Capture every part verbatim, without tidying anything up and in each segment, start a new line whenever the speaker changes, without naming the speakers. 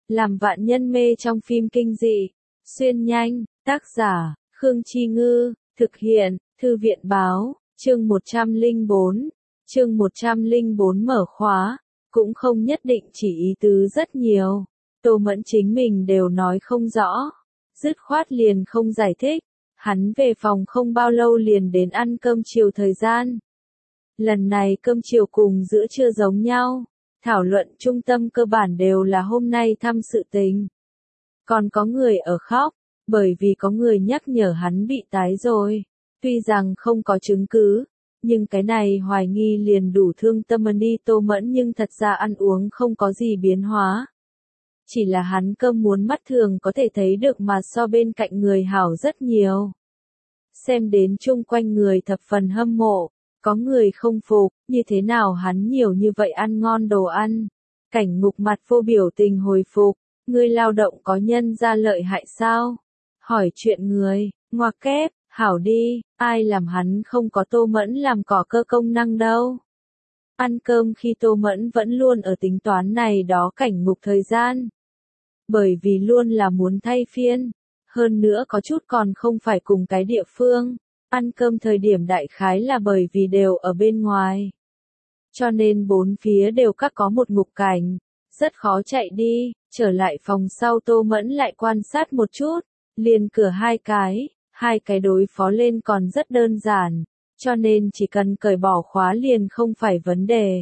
làm vạn nhân mê trong phim kinh dị. Xuyên nhanh, tác giả, Khương Chi Ngư, thực hiện, Thư viện Báo, chương một trăm lẻ bốn, chương một trăm lẻ bốn mở khóa, cũng không nhất định chỉ ý tứ rất nhiều. Tô Mẫn chính mình đều nói không rõ, dứt khoát liền không giải thích, hắn về phòng không bao lâu liền đến ăn cơm chiều thời gian. Lần này cơm chiều cùng giữa trưa giống nhau, thảo luận trung tâm cơ bản đều là hôm nay thăm sự tình. Còn có người ở khóc, bởi vì có người nhắc nhở hắn bị tái rồi. Tuy rằng không có chứng cứ, nhưng cái này hoài nghi liền đủ thương tâm đi Tô Mẫn, nhưng thật ra ăn uống không có gì biến hóa. Chỉ là hắn cơm muốn mắt thường có thể thấy được mà so bên cạnh người hảo rất nhiều. Xem đến chung quanh người thập phần hâm mộ, có người không phục, như thế nào hắn nhiều như vậy ăn ngon đồ ăn. Cảnh Ngục mặt vô biểu tình hồi phục, ngươi lao động có nhân ra lợi hại sao? Hỏi chuyện người, ngoặc kép, hảo đi, ai làm hắn không có Tô Mẫn làm cỏ cơ công năng đâu. Ăn cơm khi Tô Mẫn vẫn luôn ở tính toán này đó Cảnh Ngục thời gian. Bởi vì luôn là muốn thay phiên, hơn nữa có chút còn không phải cùng cái địa phương. Ăn cơm thời điểm đại khái là bởi vì đều ở bên ngoài. Cho nên bốn phía đều các có một ngục cảnh, rất khó chạy đi. Trở lại phòng sau Tô Mẫn lại quan sát một chút, liền cửa hai cái, hai cái đối phó lên còn rất đơn giản, cho nên chỉ cần cởi bỏ khóa liền không phải vấn đề.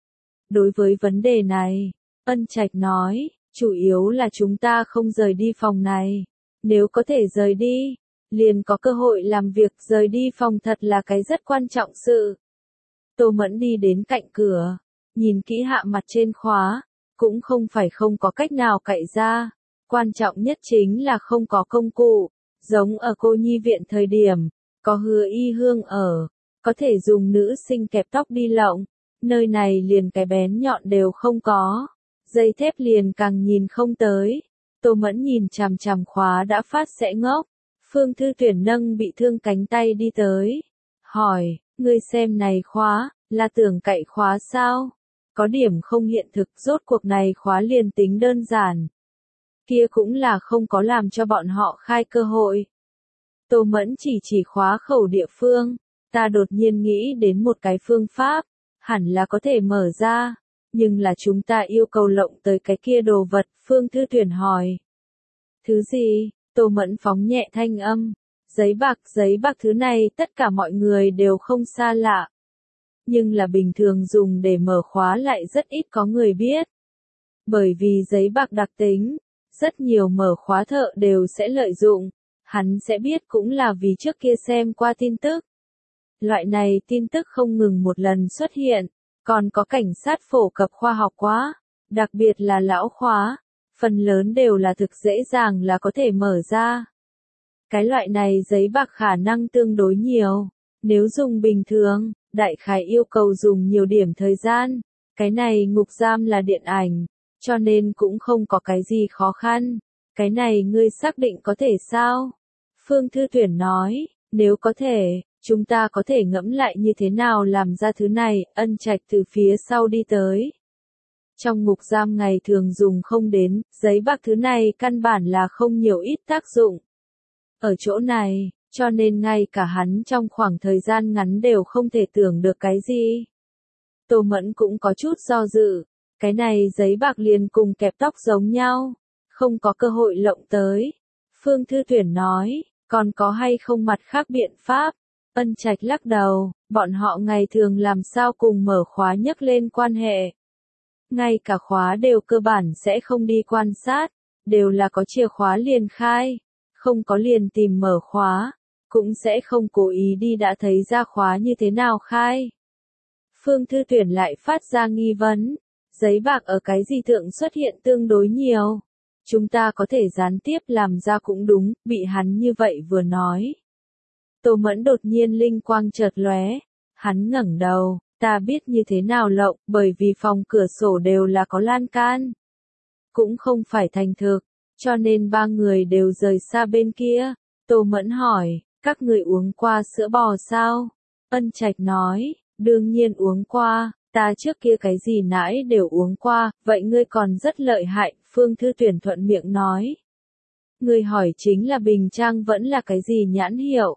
Đối với vấn đề này, Ân Trạch nói, chủ yếu là chúng ta không rời đi phòng này, nếu có thể rời đi, liền có cơ hội làm việc. Rời đi phòng thật là cái rất quan trọng sự. Tô Mẫn đi đến cạnh cửa, nhìn kỹ hạ mặt trên khóa, cũng không phải không có cách nào cậy ra. Quan trọng nhất chính là không có công cụ, giống ở cô nhi viện thời điểm, có Hứa Y Hương ở, có thể dùng nữ sinh kẹp tóc đi lộng, nơi này liền cái bén nhọn đều không có, dây thép liền càng nhìn không tới. Tô Mẫn nhìn chằm chằm khóa đã phát sẽ ngốc. Phương Thư Tuyển nâng bị thương cánh tay đi tới, hỏi, ngươi xem này khóa, là tưởng cậy khóa sao? Có điểm không hiện thực, rốt cuộc này khóa liền tính đơn giản. Kia cũng là không có làm cho bọn họ khai cơ hội. Tô Mẫn chỉ chỉ khóa khẩu địa phương, ta đột nhiên nghĩ đến một cái phương pháp, hẳn là có thể mở ra, nhưng là chúng ta yêu cầu lộng tới cái kia đồ vật. Phương Thư Tuyển hỏi. Thứ gì? Tô Mẫn phóng nhẹ thanh âm, giấy bạc. Giấy bạc thứ này tất cả mọi người đều không xa lạ. Nhưng là bình thường dùng để mở khóa lại rất ít có người biết. Bởi vì giấy bạc đặc tính, rất nhiều mở khóa thợ đều sẽ lợi dụng. Hắn sẽ biết cũng là vì trước kia xem qua tin tức. Loại này tin tức không ngừng một lần xuất hiện, còn có cảnh sát phổ cập khoa học quá, đặc biệt là lão khóa. Phần lớn đều là thực dễ dàng là có thể mở ra. Cái loại này giấy bạc khả năng tương đối nhiều. Nếu dùng bình thường, đại khái yêu cầu dùng nhiều điểm thời gian. Cái này ngục giam là điện ảnh, cho nên cũng không có cái gì khó khăn. Cái này ngươi xác định có thể sao? Phương Thư Tuyển nói, nếu có thể, chúng ta có thể ngẫm lại như thế nào làm ra thứ này. Ân Trạch từ phía sau đi tới. Trong ngục giam ngày thường dùng không đến, giấy bạc thứ này căn bản là không nhiều ít tác dụng. Ở chỗ này, cho nên ngay cả hắn trong khoảng thời gian ngắn đều không thể tưởng được cái gì. Tô Mẫn cũng có chút do dự, cái này giấy bạc liền cùng kẹp tóc giống nhau, không có cơ hội lộng tới. Phương Thư Tuyển nói, còn có hay không mặt khác biện pháp? Ân Trạch lắc đầu, bọn họ ngày thường làm sao cùng mở khóa nhấc lên quan hệ. Ngay cả khóa đều cơ bản sẽ không đi quan sát, đều là có chìa khóa liền khai, không có liền tìm mở khóa, cũng sẽ không cố ý đi đã thấy ra khóa như thế nào khai. Phương Thư Tuyển lại phát ra nghi vấn, giấy bạc ở cái gì thượng xuất hiện tương đối nhiều. Chúng ta có thể gián tiếp làm ra cũng đúng, bị hắn như vậy vừa nói. Tô Mẫn đột nhiên linh quang chợt lóe, hắn ngẩng đầu. Ta biết như thế nào lộng, bởi vì phòng cửa sổ đều là có lan can. Cũng không phải thành thực, cho nên ba người đều rời xa bên kia. Tô Mẫn hỏi, các người uống qua sữa bò sao? Ân Trạch nói, đương nhiên uống qua, ta trước kia cái gì nãy đều uống qua, vậy ngươi còn rất lợi hại. Phương Thư Tuyển thuận miệng nói. Người hỏi chính là bình trang vẫn là cái gì nhãn hiệu?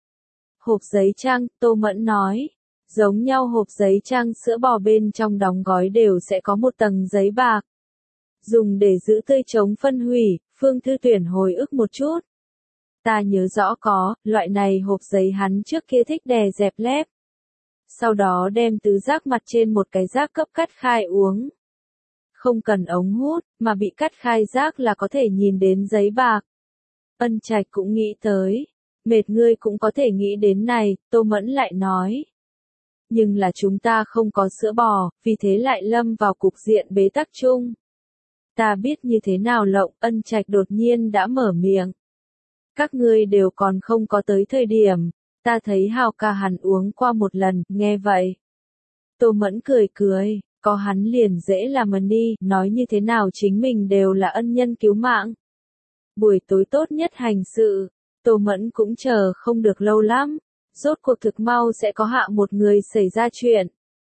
Hộp giấy trang, Tô Mẫn nói. Giống nhau hộp giấy trang sữa bò bên trong đóng gói đều sẽ có một tầng giấy bạc. Dùng để giữ tươi chống phân hủy, Phương Thư Tuyển hồi ức một chút. Ta nhớ rõ có, loại này hộp giấy hắn trước kia thích đè dẹp lép. Sau đó đem tứ giác mặt trên một cái giác cấp cắt khai uống. Không cần ống hút, mà bị cắt khai giác là có thể nhìn đến giấy bạc. Ân Trạch cũng nghĩ tới. Mệt ngươi cũng có thể nghĩ đến này, Tô Mẫn lại nói. Nhưng là chúng ta không có sữa bò, vì thế lại lâm vào cục diện bế tắc chung. Ta biết như thế nào lộng, Ân Trạch đột nhiên đã mở miệng. Các ngươi đều còn không có tới thời điểm, ta thấy Hào ca hắn uống qua một lần, nghe vậy. Tô Mẫn cười cười, có hắn liền dễ làm ơn đi, nói như thế nào chính mình đều là ân nhân cứu mạng. Buổi tối tốt nhất hành sự, Tô Mẫn cũng chờ không được lâu lắm, rốt cuộc thực mau sẽ có hạ một người xảy ra chuyện.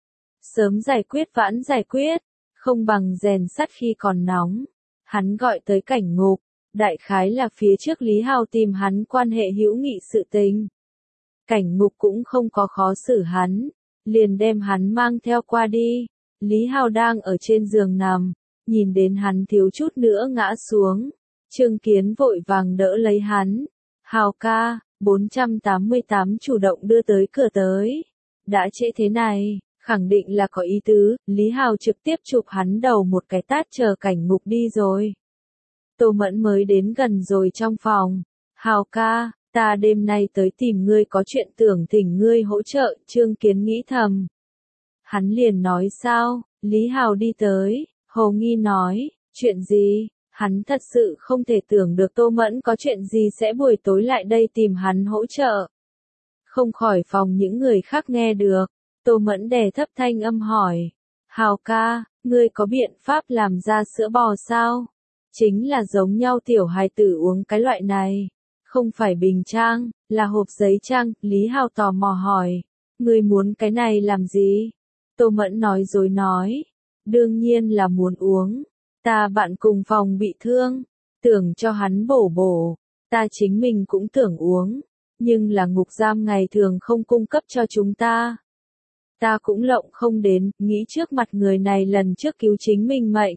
Sớm giải quyết vãn giải quyết, không bằng rèn sắt khi còn nóng. Hắn gọi tới Cảnh Ngục, đại khái là phía trước Lý Hào tìm hắn quan hệ hữu nghị sự tình. Cảnh Ngục cũng không có khó xử hắn, liền đem hắn mang theo qua đi. Lý Hào đang ở trên giường nằm, nhìn đến hắn thiếu chút nữa ngã xuống. Trương Kiến vội vàng đỡ lấy hắn. Hào ca, bốn trăm tám mươi tám chủ động đưa tới cửa tới. Đã trễ thế này, khẳng định là có ý tứ, Lý Hào trực tiếp chụp hắn đầu một cái tát chờ Cảnh Ngục đi rồi. Tô Mẫn mới đến gần rồi trong phòng. Hào ca, ta đêm nay tới tìm ngươi có chuyện tưởng thỉnh ngươi hỗ trợ, Trương Kiến nghĩ thầm. Hắn liền nói sao, Lý Hào đi tới, Hồ Nghi nói, chuyện gì, hắn thật sự không thể tưởng được Tô Mẫn có chuyện gì sẽ buổi tối lại đây tìm hắn hỗ trợ. Không khỏi phòng những người khác nghe được, Tô Mẫn đè thấp thanh âm hỏi, Hào ca, ngươi có biện pháp làm ra sữa bò sao? Chính là giống nhau tiểu hài tử uống cái loại này, không phải bình trang, là hộp giấy trang, Lý Hào tò mò hỏi, ngươi muốn cái này làm gì? Tô Mẫn nói dối nói, đương nhiên là muốn uống, ta bạn cùng phòng bị thương, tưởng cho hắn bổ bổ, ta chính mình cũng tưởng uống, nhưng là ngục giam ngày thường không cung cấp cho chúng ta. Ta cũng lộng không đến, nghĩ trước mặt người này lần trước cứu chính mình mệnh.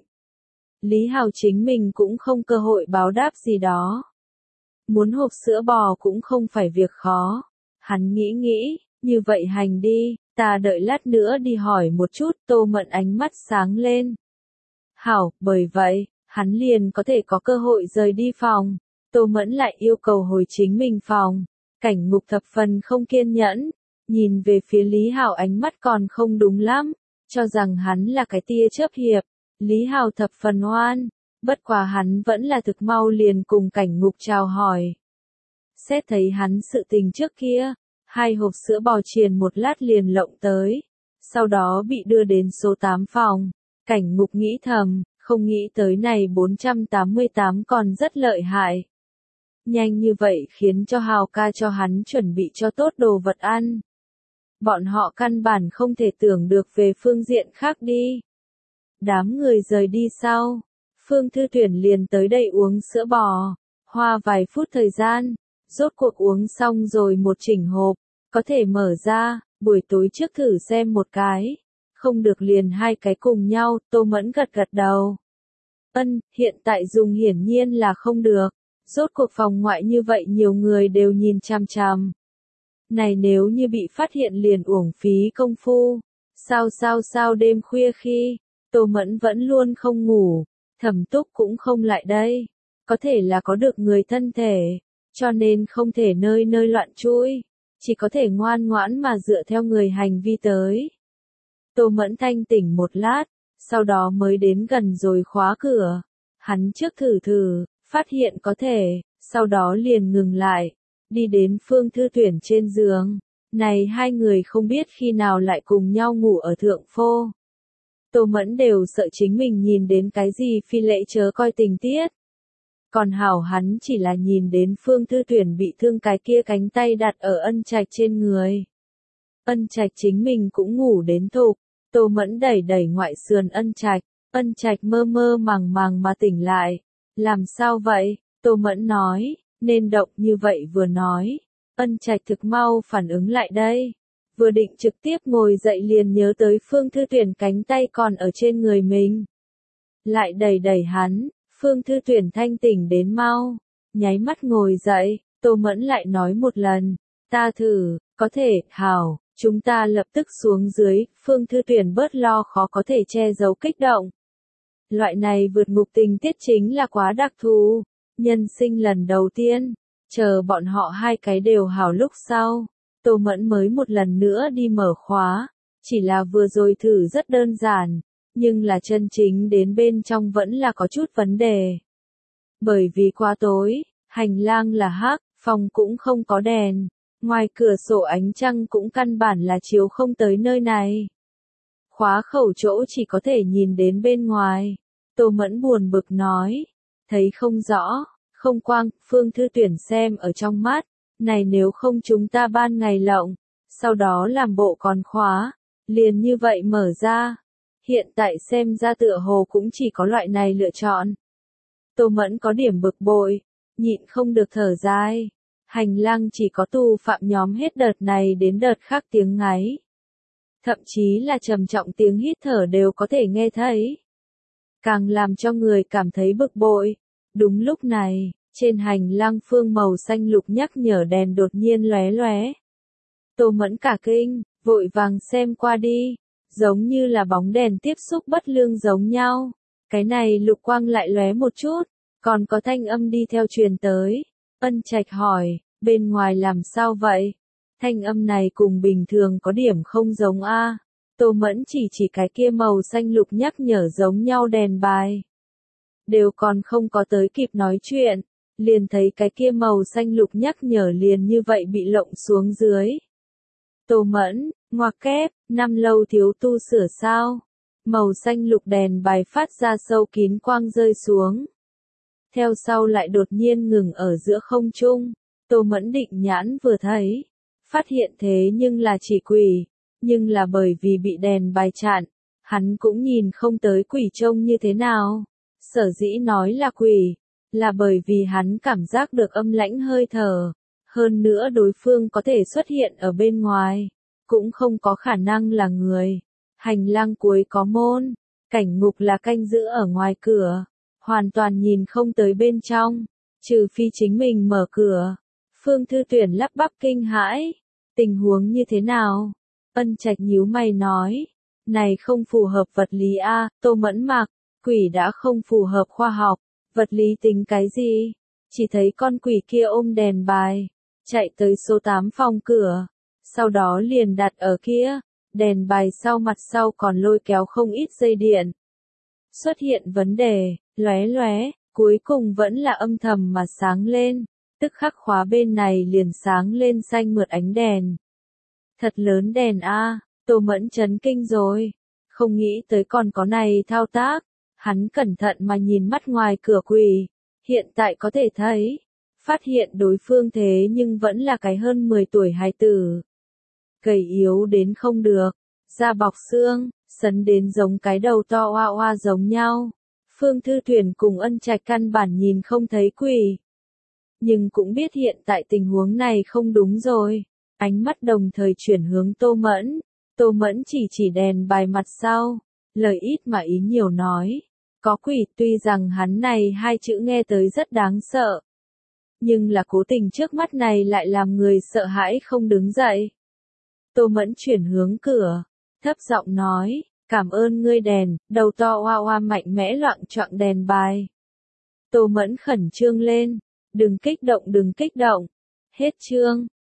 Lý Hào chính mình cũng không cơ hội báo đáp gì đó. Muốn hộp sữa bò cũng không phải việc khó. Hắn nghĩ nghĩ, như vậy hành đi, ta đợi lát nữa đi hỏi một chút, Tô Mẫn ánh mắt sáng lên. Hảo, bởi vậy, hắn liền có thể có cơ hội rời đi phòng. Tô Mẫn lại yêu cầu hồi chính mình phòng. Cảnh Ngục thập phần không kiên nhẫn, nhìn về phía Lý Hào ánh mắt còn không đúng lắm, cho rằng hắn là cái tia chớp hiệp. Lý Hào thập phần oan, bất quá hắn vẫn là thực mau liền cùng Cảnh Ngục chào hỏi. Xét thấy hắn sự tình trước kia, hai hộp sữa bò triền một lát liền lộng tới, sau đó bị đưa đến số tám phòng. Cảnh Ngục nghĩ thầm, không nghĩ tới này bốn trăm tám mươi tám còn rất lợi hại. Nhanh như vậy khiến cho Hào ca cho hắn chuẩn bị cho tốt đồ vật ăn. Bọn họ căn bản không thể tưởng được về phương diện khác đi. Đám người rời đi sau, Phương Thư Tuyển liền tới đây uống sữa bò, hoa vài phút thời gian, rốt cuộc uống xong rồi một chỉnh hộp, có thể mở ra, buổi tối trước thử xem một cái, không được liền hai cái cùng nhau, Tô Mẫn gật gật đầu. Ân, hiện tại dùng hiển nhiên là không được, rốt cuộc phòng ngoại như vậy nhiều người đều nhìn chằm chằm. Này nếu như bị phát hiện liền uổng phí công phu, sao sao sao đêm khuya khi, Tô Mẫn vẫn luôn không ngủ, Thẩm Túc cũng không lại đây, có thể là có được người thân thể, cho nên không thể nơi nơi loạn chui, chỉ có thể ngoan ngoãn mà dựa theo người hành vi tới. Tô Mẫn thanh tỉnh một lát, sau đó mới đến gần rồi khóa cửa, hắn trước thử thử, phát hiện có thể, sau đó liền ngừng lại, đi đến Phương Thư Tuyển trên giường, này hai người không biết khi nào lại cùng nhau ngủ ở thượng phô. Tô Mẫn đều sợ chính mình nhìn đến cái gì phi lễ chớ coi tình tiết. Còn hảo hắn chỉ là nhìn đến Phương Thư Tuyển bị thương cái kia cánh tay đặt ở Ân Trạch trên người. Ân Trạch chính mình cũng ngủ đến thục, Tô Mẫn đẩy đẩy ngoại sườn Ân Trạch, Ân Trạch mơ mơ màng màng mà tỉnh lại. Làm sao vậy? Tô Mẫn nói, nên động như vậy vừa nói. Ân Trạch thực mau phản ứng lại đây. Vừa định trực tiếp ngồi dậy liền nhớ tới Phương Thư Tuyển cánh tay còn ở trên người mình. Lại đẩy đẩy hắn, Phương Thư Tuyển thanh tỉnh đến mau. Nháy mắt ngồi dậy, Tô Mẫn lại nói một lần. Ta thử, có thể, hảo, chúng ta lập tức xuống dưới, Phương Thư Tuyển bớt lo khó có thể che giấu kích động. Loại này vượt ngục tình tiết chính là quá đặc thù, nhân sinh lần đầu tiên, chờ bọn họ hai cái đều hảo lúc sau, Tô Mẫn mới một lần nữa đi mở khóa, chỉ là vừa rồi thử rất đơn giản, nhưng là chân chính đến bên trong vẫn là có chút vấn đề. Bởi vì quá tối, hành lang là hắc, phòng cũng không có đèn, ngoài cửa sổ ánh trăng cũng căn bản là chiếu không tới nơi này. Khóa khẩu chỗ chỉ có thể nhìn đến bên ngoài. Tô Mẫn buồn bực nói, thấy không rõ, không quang, Phương Thư Tuyển xem ở trong mắt, này nếu không chúng ta ban ngày lộng, sau đó làm bộ còn khóa, liền như vậy mở ra. Hiện tại xem ra tựa hồ cũng chỉ có loại này lựa chọn. Tô Mẫn có điểm bực bội, nhịn không được thở dài. Hành lang chỉ có tù phạm nhóm hết đợt này đến đợt khác tiếng ngáy. Thậm chí là trầm trọng tiếng hít thở đều có thể nghe thấy. Càng làm cho người cảm thấy bực bội. Đúng lúc này, trên hành lang phương màu xanh lục nhắc nhở đèn đột nhiên lóe lóe. Tô Mẫn cả kinh, vội vàng xem qua đi, giống như là bóng đèn tiếp xúc bất lương giống nhau. Cái này lục quang lại lóe một chút, còn có thanh âm đi theo truyền tới. Ân Trạch hỏi, bên ngoài làm sao vậy? Thanh âm này cùng bình thường có điểm không giống a. Tô Mẫn chỉ chỉ cái kia màu xanh lục nhắc nhở giống nhau đèn bài. Đều còn không có tới kịp nói chuyện, liền thấy cái kia màu xanh lục nhắc nhở liền như vậy bị lộng xuống dưới. Tô Mẫn, ngoặc kép, năm lâu thiếu tu sửa sao? Màu xanh lục đèn bài phát ra sâu kín quang rơi xuống. Theo sau lại đột nhiên ngừng ở giữa không trung. Tô Mẫn định nhãn vừa thấy, phát hiện thế nhưng là chỉ quỷ, nhưng là bởi vì bị đèn bài chặn, hắn cũng nhìn không tới quỷ trông như thế nào. Sở dĩ nói là quỷ, là bởi vì hắn cảm giác được âm lãnh hơi thở, hơn nữa đối phương có thể xuất hiện ở bên ngoài, cũng không có khả năng là người. Hành lang cuối có môn, cảnh ngục là canh giữ ở ngoài cửa, hoàn toàn nhìn không tới bên trong, trừ phi chính mình mở cửa. Phương Thư Tuyển lắp bắp kinh hãi, tình huống như thế nào? Ân Trạch nhíu mày nói, này không phù hợp vật lý a. Tô Mẫn mặc, quỷ đã không phù hợp khoa học, vật lý tính cái gì? Chỉ thấy con quỷ kia ôm đèn bài, chạy tới số tám phòng cửa, sau đó liền đặt ở kia, đèn bài sau mặt sau còn lôi kéo không ít dây điện. Xuất hiện vấn đề, lóe lóe, cuối cùng vẫn là âm thầm mà sáng lên, tức khắc khóa bên này liền sáng lên xanh mượt ánh đèn. Thật lớn đèn a, Tô Mẫn chấn kinh rồi, không nghĩ tới còn có này thao tác. Hắn cẩn thận mà nhìn mắt ngoài cửa quỷ, hiện tại có thể thấy, phát hiện đối phương thế nhưng vẫn là cái hơn mười tuổi hài tử. Gầy yếu đến không được, da bọc xương, sấn đến giống cái đầu to oa oa giống nhau. Phương Thư Tuyển cùng Ân Trạch căn bản nhìn không thấy quỷ. Nhưng cũng biết hiện tại tình huống này không đúng rồi. Ánh mắt đồng thời chuyển hướng Tô Mẫn. Tô Mẫn chỉ chỉ đèn bài mặt sau, lời ít mà ý nhiều nói. Có quỷ, tuy rằng hắn này hai chữ nghe tới rất đáng sợ. Nhưng là cố tình trước mắt này lại làm người sợ hãi không đứng dậy. Tô Mẫn chuyển hướng cửa, thấp giọng nói, cảm ơn ngươi đèn, đầu to oa oa mạnh mẽ loạng choạng đèn bài. Tô Mẫn khẩn trương lên, đừng kích động đừng kích động. Hết chương.